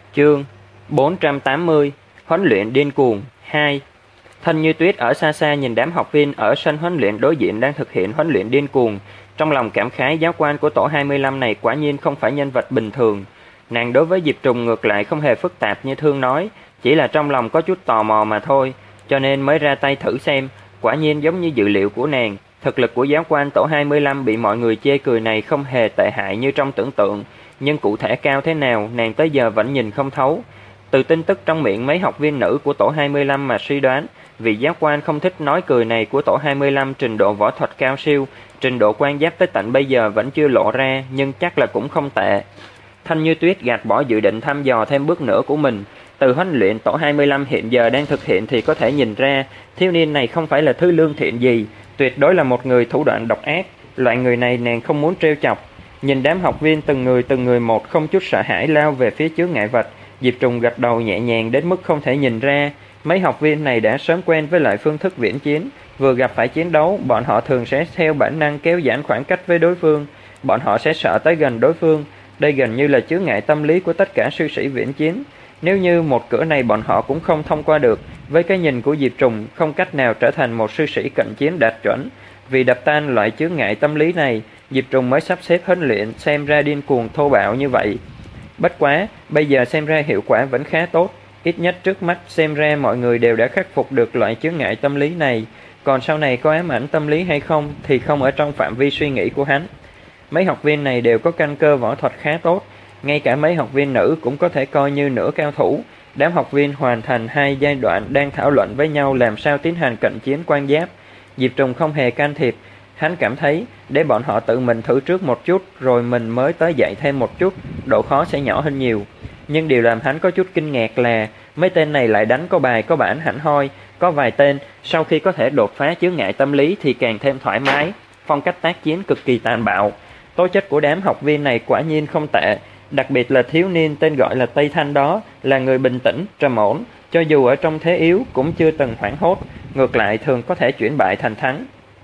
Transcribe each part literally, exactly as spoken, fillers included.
Chương bốn trăm tám mươi. Huấn luyện điên cuồng hai. Thân Như Tuyết ở xa xa nhìn đám học viên ở sân huấn luyện đối diện đang thực hiện huấn luyện điên cuồng, trong lòng cảm khái giáo quan của tổ hai mươi lăm này quả nhiên không phải nhân vật bình thường. Nàng đối với Diệp Trùng ngược lại không hề phức tạp như Thương nói, chỉ là trong lòng có chút tò mò mà thôi, cho nên mới ra tay thử xem. Quả nhiên giống như dự liệu của nàng, thực lực của giáo quan tổ hai mươi lăm bị mọi người chê cười này không hề tệ hại như trong tưởng tượng, nhưng cụ thể cao thế nào nàng tới giờ vẫn nhìn không thấu. Từ tin tức trong miệng mấy học viên nữ của tổ hai mươi lăm mà suy đoán, vị giáo quan không thích nói cười này của tổ hai mươi lăm trình độ võ thuật cao siêu, trình độ quan giáp tới tận bây giờ vẫn chưa lộ ra, nhưng chắc là cũng không tệ. Thanh Như Tuyết gạt bỏ dự định thăm dò thêm bước nữa của mình. Từ huấn luyện tổ hai mươi lăm hiện giờ đang thực hiện thì có thể nhìn ra, thiếu niên này không phải là thứ lương thiện gì, tuyệt đối là một người thủ đoạn độc ác. Loại người này nàng không muốn trêu chọc. Nhìn đám học viên từng người từng người một không chút sợ hãi lao về phía chướng ngại vật, Diệp Trùng gật đầu nhẹ nhàng đến mức không thể nhìn ra. Mấy học viên này đã sớm quen với loại phương thức viễn chiến, vừa gặp phải chiến đấu, bọn họ thường sẽ theo bản năng kéo giãn khoảng cách với đối phương. Bọn họ sẽ sợ tới gần đối phương. Đây gần như là chướng ngại tâm lý của tất cả sư sĩ viễn chiến. Nếu như một cửa này bọn họ cũng không thông qua được, với cái nhìn của Diệp Trùng không cách nào trở thành một sư sĩ cận chiến đạt chuẩn. Vì đập tan loại chướng ngại tâm lý này, Diệp Trùng mới sắp xếp huấn luyện xem ra điên cuồng thô bạo như vậy. Bất quá, bây giờ xem ra hiệu quả vẫn khá tốt, ít nhất trước mắt xem ra mọi người đều đã khắc phục được loại chướng ngại tâm lý này, còn sau này có ám ảnh tâm lý hay không thì không ở trong phạm vi suy nghĩ của hắn. Mấy học viên này đều có căn cơ võ thuật khá tốt, ngay cả mấy học viên nữ cũng có thể coi như nửa cao thủ. Đám học viên hoàn thành hai giai đoạn đang thảo luận với nhau làm sao tiến hành cận chiến quan giáp. Diệp Trùng không hề can thiệp, hắn cảm thấy để bọn họ tự mình thử trước một chút rồi mình mới tới dạy thêm một chút, độ khó sẽ nhỏ hơn nhiều. Nhưng điều làm hắn có chút kinh ngạc là mấy tên này lại đánh có bài có bản hẳn hoi, có vài tên sau khi có thể đột phá chướng ngại tâm lý thì càng thêm thoải mái, phong cách tác chiến cực kỳ tàn bạo. Tố chất của đám học viên này quả nhiên không tệ, đặc biệt là thiếu niên tên gọi là Tây Thanh đó là người bình tĩnh, trầm ổn, cho dù ở trong thế yếu cũng chưa từng hoảng hốt, ngược lại thường có thể chuyển bại thành thắng.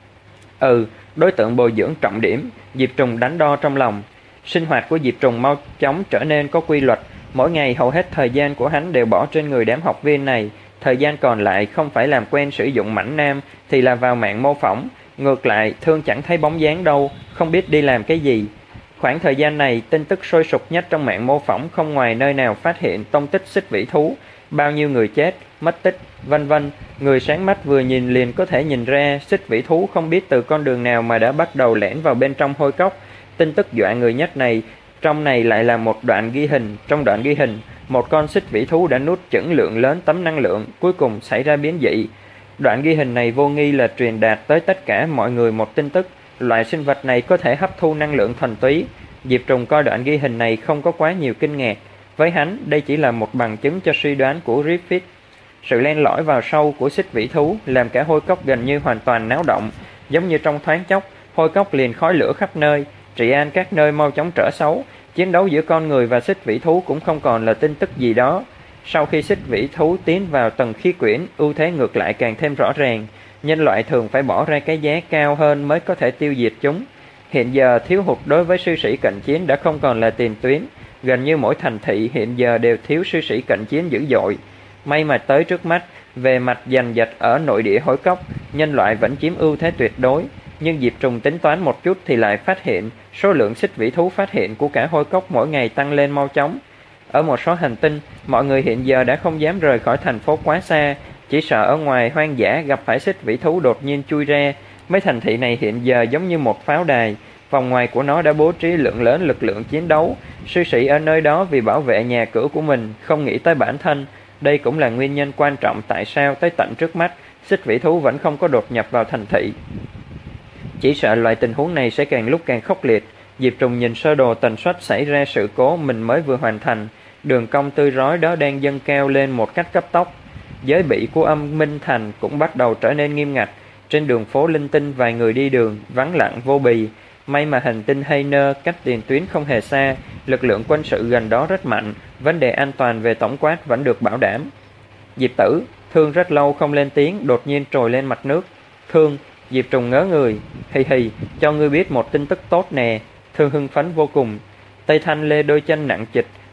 Ừ, đối tượng bồi dưỡng trọng điểm, Diệp Trùng đánh đo trong lòng. Sinh hoạt của Diệp Trùng mau chóng trở nên có quy luật, mỗi ngày hầu hết thời gian của hắn đều bỏ trên người đám học viên này, thời gian còn lại không phải làm quen sử dụng mảnh nam thì là vào mạng mô phỏng. Ngược lại, Thương chẳng thấy bóng dáng đâu, không biết đi làm cái gì. Khoảng thời gian này, tin tức sôi sục nhất trong mạng mô phỏng không ngoài nơi nào phát hiện tông tích xích vĩ thú, bao nhiêu người chết, mất tích, vân vân. Người sáng mắt vừa nhìn liền có thể nhìn ra xích vĩ thú không biết từ con đường nào mà đã bắt đầu lẻn vào bên trong hôi cốc. Tin tức dọa người nhất này, trong này lại là một đoạn ghi hình. Trong đoạn ghi hình, một con xích vĩ thú đã nuốt chửng lượng lớn tấm năng lượng, cuối cùng xảy ra biến dị. Đoạn ghi hình này vô nghi là truyền đạt tới tất cả mọi người một tin tức, loại sinh vật này có thể hấp thu năng lượng thuần túy. Diệp Trùng coi đoạn ghi hình này không có quá nhiều kinh ngạc, với hắn đây chỉ là một bằng chứng cho suy đoán của Griffith. Sự len lỏi vào sâu của xích vĩ thú làm cả hôi cốc gần như hoàn toàn náo động, giống như trong thoáng chốc, hôi cốc liền khói lửa khắp nơi, trị an các nơi mau chóng trở xấu, chiến đấu giữa con người và xích vĩ thú cũng không còn là tin tức gì đó. Sau khi xích vĩ thú tiến vào tầng khí quyển, ưu thế ngược lại càng thêm rõ ràng, nhân loại thường phải bỏ ra cái giá cao hơn mới có thể tiêu diệt chúng. Hiện giờ thiếu hụt đối với sư sĩ cận chiến đã không còn là tiền tuyến, gần như mỗi thành thị hiện giờ đều thiếu sư sĩ cận chiến dữ dội. May mà tới trước mắt, về mặt giành giật ở nội địa hối cốc, nhân loại vẫn chiếm ưu thế tuyệt đối, nhưng Diệp Trùng tính toán một chút thì lại phát hiện số lượng xích vĩ thú phát hiện của cả hôi cốc mỗi ngày tăng lên mau chóng. Ở một số hành tinh, mọi người hiện giờ đã không dám rời khỏi thành phố quá xa, chỉ sợ ở ngoài hoang dã gặp phải xích vĩ thú đột nhiên chui ra. Mấy thành thị này hiện giờ giống như một pháo đài, vòng ngoài của nó đã bố trí lượng lớn lực lượng chiến đấu. Sư sĩ ở nơi đó vì bảo vệ nhà cửa của mình, không nghĩ tới bản thân. Đây cũng là nguyên nhân quan trọng tại sao tới tận trước mắt, xích vĩ thú vẫn không có đột nhập vào thành thị. Chỉ sợ loại tình huống này sẽ càng lúc càng khốc liệt. Diệp Trùng nhìn sơ đồ tần suất xảy ra sự cố mình mới vừa hoàn thành, đường cong tươi rói đó đang dâng cao lên một cách cấp tốc. Giới bị của âm Minh Thành cũng bắt đầu trở nên nghiêm ngặt. Trên đường phố linh tinh vài người đi đường, vắng lặng vô bì. May mà hành tinh Hayner cách tiền tuyến không hề xa, lực lượng quân sự gần đó rất mạnh, vấn đề an toàn về tổng quát vẫn được bảo đảm. Diệp Tử, Thương rất lâu không lên tiếng, đột nhiên trồi lên mặt nước. Thương, Diệp Trùng ngớ người, hì hì, cho ngươi biết một tin tức tốt nè. Thương hưng phấn vô cùng. Tây Thanh lê đôi chân nặng trịch,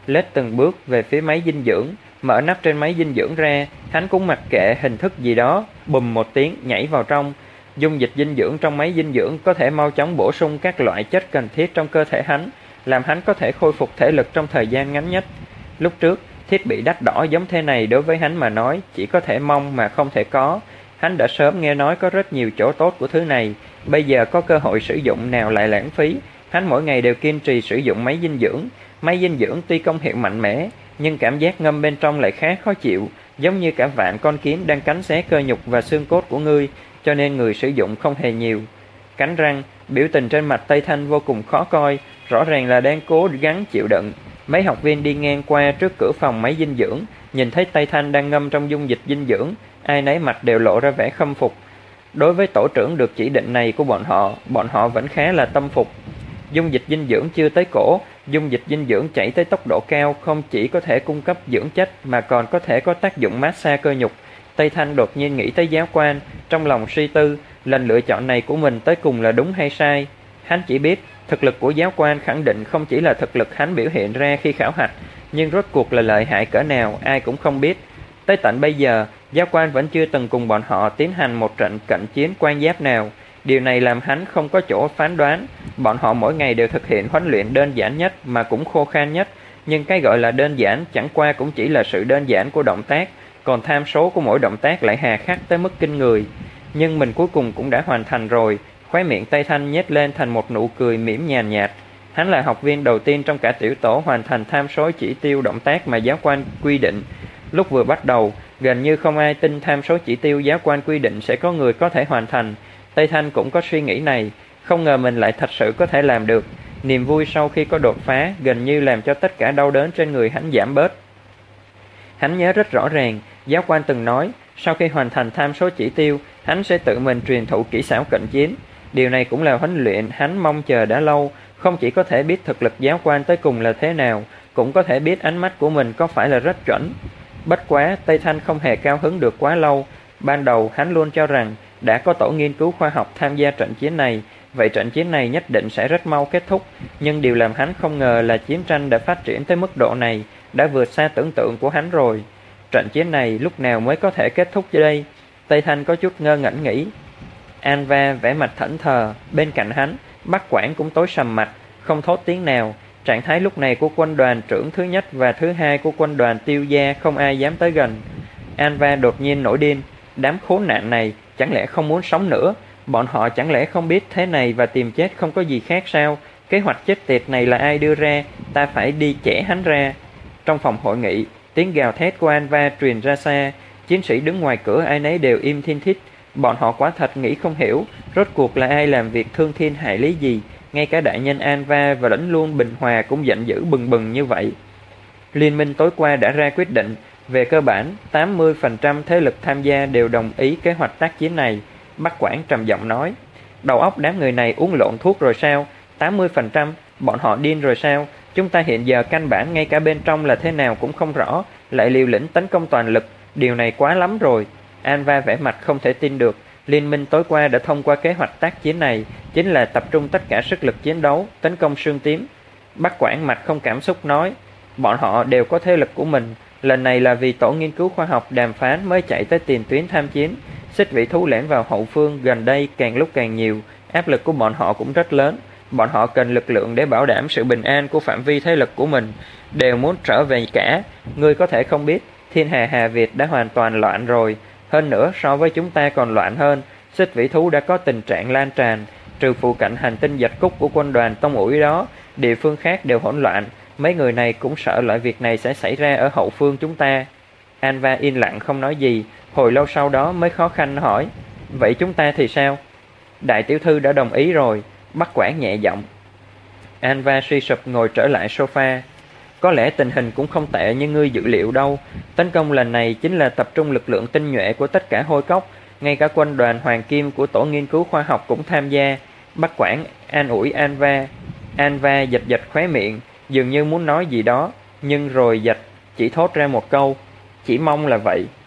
lết từng bước về phía máy dinh dưỡng, mở nắp trên máy dinh dưỡng ra. Hắn cũng mặc kệ hình thức gì đó, bùm một tiếng nhảy vào trong. Dung dịch dinh dưỡng trong máy dinh dưỡng có thể mau chóng bổ sung các loại chất cần thiết trong cơ thể hắn, làm hắn có thể khôi phục thể lực trong thời gian ngắn nhất. Lúc trước, thiết bị đắt đỏ giống thế này đối với hắn mà nói chỉ có thể mong mà không thể có. Hắn đã sớm nghe nói có rất nhiều chỗ tốt của thứ này, bây giờ có cơ hội sử dụng nào lại lãng phí. Hắn mỗi ngày đều kiên trì sử dụng máy dinh dưỡng. Máy dinh dưỡng tuy công hiệu mạnh mẽ, nhưng cảm giác ngâm bên trong lại khá khó chịu, giống như cả vạn con kiến đang cắn xé cơ nhục và xương cốt của ngươi, cho nên người sử dụng không hề nhiều. Cắn răng, biểu tình trên mặt Tây Thanh vô cùng khó coi, rõ ràng là đang cố gắng chịu đựng. Mấy học viên đi ngang qua trước cửa phòng máy dinh dưỡng, nhìn thấy Tây Thanh đang ngâm trong dung dịch dinh dưỡng, ai nấy mặt đều lộ ra vẻ khâm phục. Đối với tổ trưởng được chỉ định này của bọn họ, bọn họ vẫn khá là tâm phục. Dung dịch dinh dưỡng chưa tới cổ, dung dịch dinh dưỡng chảy tới tốc độ cao không chỉ có thể cung cấp dưỡng chất mà còn có thể có tác dụng massage cơ nhục. Tây Thanh đột nhiên nghĩ tới giáo quan, trong lòng suy tư, lần lựa chọn này của mình tới cùng là đúng hay sai. Hắn chỉ biết, thực lực của giáo quan khẳng định không chỉ là thực lực hắn biểu hiện ra khi khảo hạch, nhưng rốt cuộc là lợi hại cỡ nào ai cũng không biết. Tới tận bây giờ, giáo quan vẫn chưa từng cùng bọn họ tiến hành một trận cận chiến quan giáp nào. Điều này làm hắn không có chỗ phán đoán. Bọn họ mỗi ngày đều thực hiện huấn luyện đơn giản nhất mà cũng khô khan nhất, nhưng cái gọi là đơn giản chẳng qua cũng chỉ là sự đơn giản của động tác, còn tham số của mỗi động tác lại hà khắc tới mức kinh người. Nhưng mình cuối cùng cũng đã hoàn thành rồi. Khóe miệng Tây Thanh nhếch lên thành một nụ cười mỉm nhàn nhạt. Hắn là học viên đầu tiên trong cả tiểu tổ hoàn thành tham số chỉ tiêu động tác mà giáo quan quy định. Lúc vừa bắt đầu, gần như không ai tin tham số chỉ tiêu giáo quan quy định sẽ có người có thể hoàn thành. Tây Thanh cũng có suy nghĩ này, không ngờ mình lại thật sự có thể làm được. Niềm vui sau khi có đột phá gần như làm cho tất cả đau đớn trên người hắn giảm bớt. Hắn nhớ rất rõ ràng, giáo quan từng nói, sau khi hoàn thành tham số chỉ tiêu, hắn sẽ tự mình truyền thụ kỹ xảo cận chiến. Điều này cũng là huấn luyện hắn mong chờ đã lâu, không chỉ có thể biết thực lực giáo quan tới cùng là thế nào, cũng có thể biết ánh mắt của mình có phải là rất chuẩn. Bất quá, Tây Thanh không hề cao hứng được quá lâu. Ban đầu hắn luôn cho rằng đã có tổ nghiên cứu khoa học tham gia trận chiến này, vậy trận chiến này nhất định sẽ rất mau kết thúc. Nhưng điều làm hắn không ngờ là chiến tranh đã phát triển tới mức độ này, đã vượt xa tưởng tượng của hắn rồi. Trận chiến này lúc nào mới có thể kết thúc đây? Tây Thanh có chút ngơ ngẩn nghĩ. Anva vẻ mặt thẫn thờ, bên cạnh hắn, Bắc Quảng cũng tối sầm mặt, không thốt tiếng nào. Trạng thái lúc này của quân đoàn trưởng thứ nhất và thứ hai của quân đoàn Tiêu Gia không ai dám tới gần. Anva đột nhiên nổi điên, đám khốn nạn này chẳng lẽ không muốn sống nữa? Bọn họ chẳng lẽ không biết thế này và tìm chết không có gì khác sao? Kế hoạch chết tiệt này là ai đưa ra? Ta phải đi chẻ hắn ra. Trong phòng hội nghị, tiếng gào thét của Anva truyền ra xa. Chiến sĩ đứng ngoài cửa ai nấy đều im thiên thít. Bọn họ quả thật nghĩ không hiểu, rốt cuộc là ai làm việc thương thiên hại lý gì. Ngay cả đại nhân Anva và lãnh luôn Bình Hòa cũng giận dữ bừng bừng như vậy. Liên minh tối qua đã ra quyết định, về cơ bản, tám mươi phần trăm thế lực tham gia đều đồng ý kế hoạch tác chiến này. Bắc Quảng trầm giọng nói, đầu óc đám người này uống lộn thuốc rồi sao? tám mươi phần trăm, bọn họ điên rồi sao? Chúng ta hiện giờ căn bản ngay cả bên trong là thế nào cũng không rõ, lại liều lĩnh tấn công toàn lực, điều này quá lắm rồi. Anva vẻ mặt không thể tin được, liên minh tối qua đã thông qua kế hoạch tác chiến này, chính là tập trung tất cả sức lực chiến đấu, tấn công Sương Tím. Bắc Quảng mặt không cảm xúc nói, bọn họ đều có thế lực của mình, lần này là vì tổ nghiên cứu khoa học đàm phán mới chạy tới tiền tuyến tham chiến. Xích vị thú lẻn vào hậu phương gần đây càng lúc càng nhiều, áp lực của bọn họ cũng rất lớn. Bọn họ cần lực lượng để bảo đảm sự bình an của phạm vi thế lực của mình, đều muốn trở về cả. Ngươi có thể không biết, thiên hà Hà Việt đã hoàn toàn loạn rồi. Hơn nữa so với chúng ta còn loạn hơn, xích vĩ thú đã có tình trạng lan tràn. Trừ phụ cận hành tinh Dạch Cúc của quân đoàn Tông Ủi đó, địa phương khác đều hỗn loạn. Mấy người này cũng sợ loại việc này sẽ xảy ra ở hậu phương chúng ta. Anva yên lặng không nói gì, hồi lâu sau đó mới khó khăn hỏi, vậy chúng ta thì sao? Đại tiểu thư đã đồng ý rồi, Bắc Quảng nhẹ giọng. Anva suy sụp ngồi trở lại sofa. Có lẽ tình hình cũng không tệ như ngươi dự liệu đâu. Tấn công lần này chính là tập trung lực lượng tinh nhuệ của tất cả hôi cốc, ngay cả quân đoàn Hoàng Kim của tổ nghiên cứu khoa học cũng tham gia. Bắc Quảng an ủi Anva. Anva giật giật khóe miệng, dường như muốn nói gì đó, nhưng rồi giật chỉ thốt ra một câu, chỉ mong là vậy.